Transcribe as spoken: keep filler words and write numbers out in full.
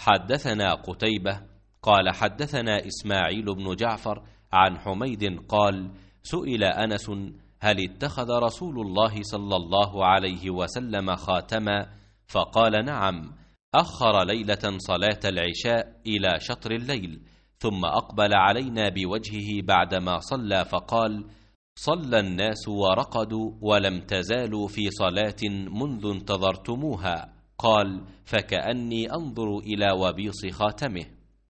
حدثنا قتيبة قال حدثنا إسماعيل بن جعفر عن حميد قال سئل أنس هل اتخذ رسول الله صلى الله عليه وسلم خاتما؟ فقال نعم، أخر ليلة صلاة العشاء إلى شطر الليل، ثم أقبل علينا بوجهه بعدما صلى فقال صلى الناس ورقدوا ولم تزالوا في صلاة منذ انتظرتموها. قال فكأني أنظر إلى وبيص خاتمه.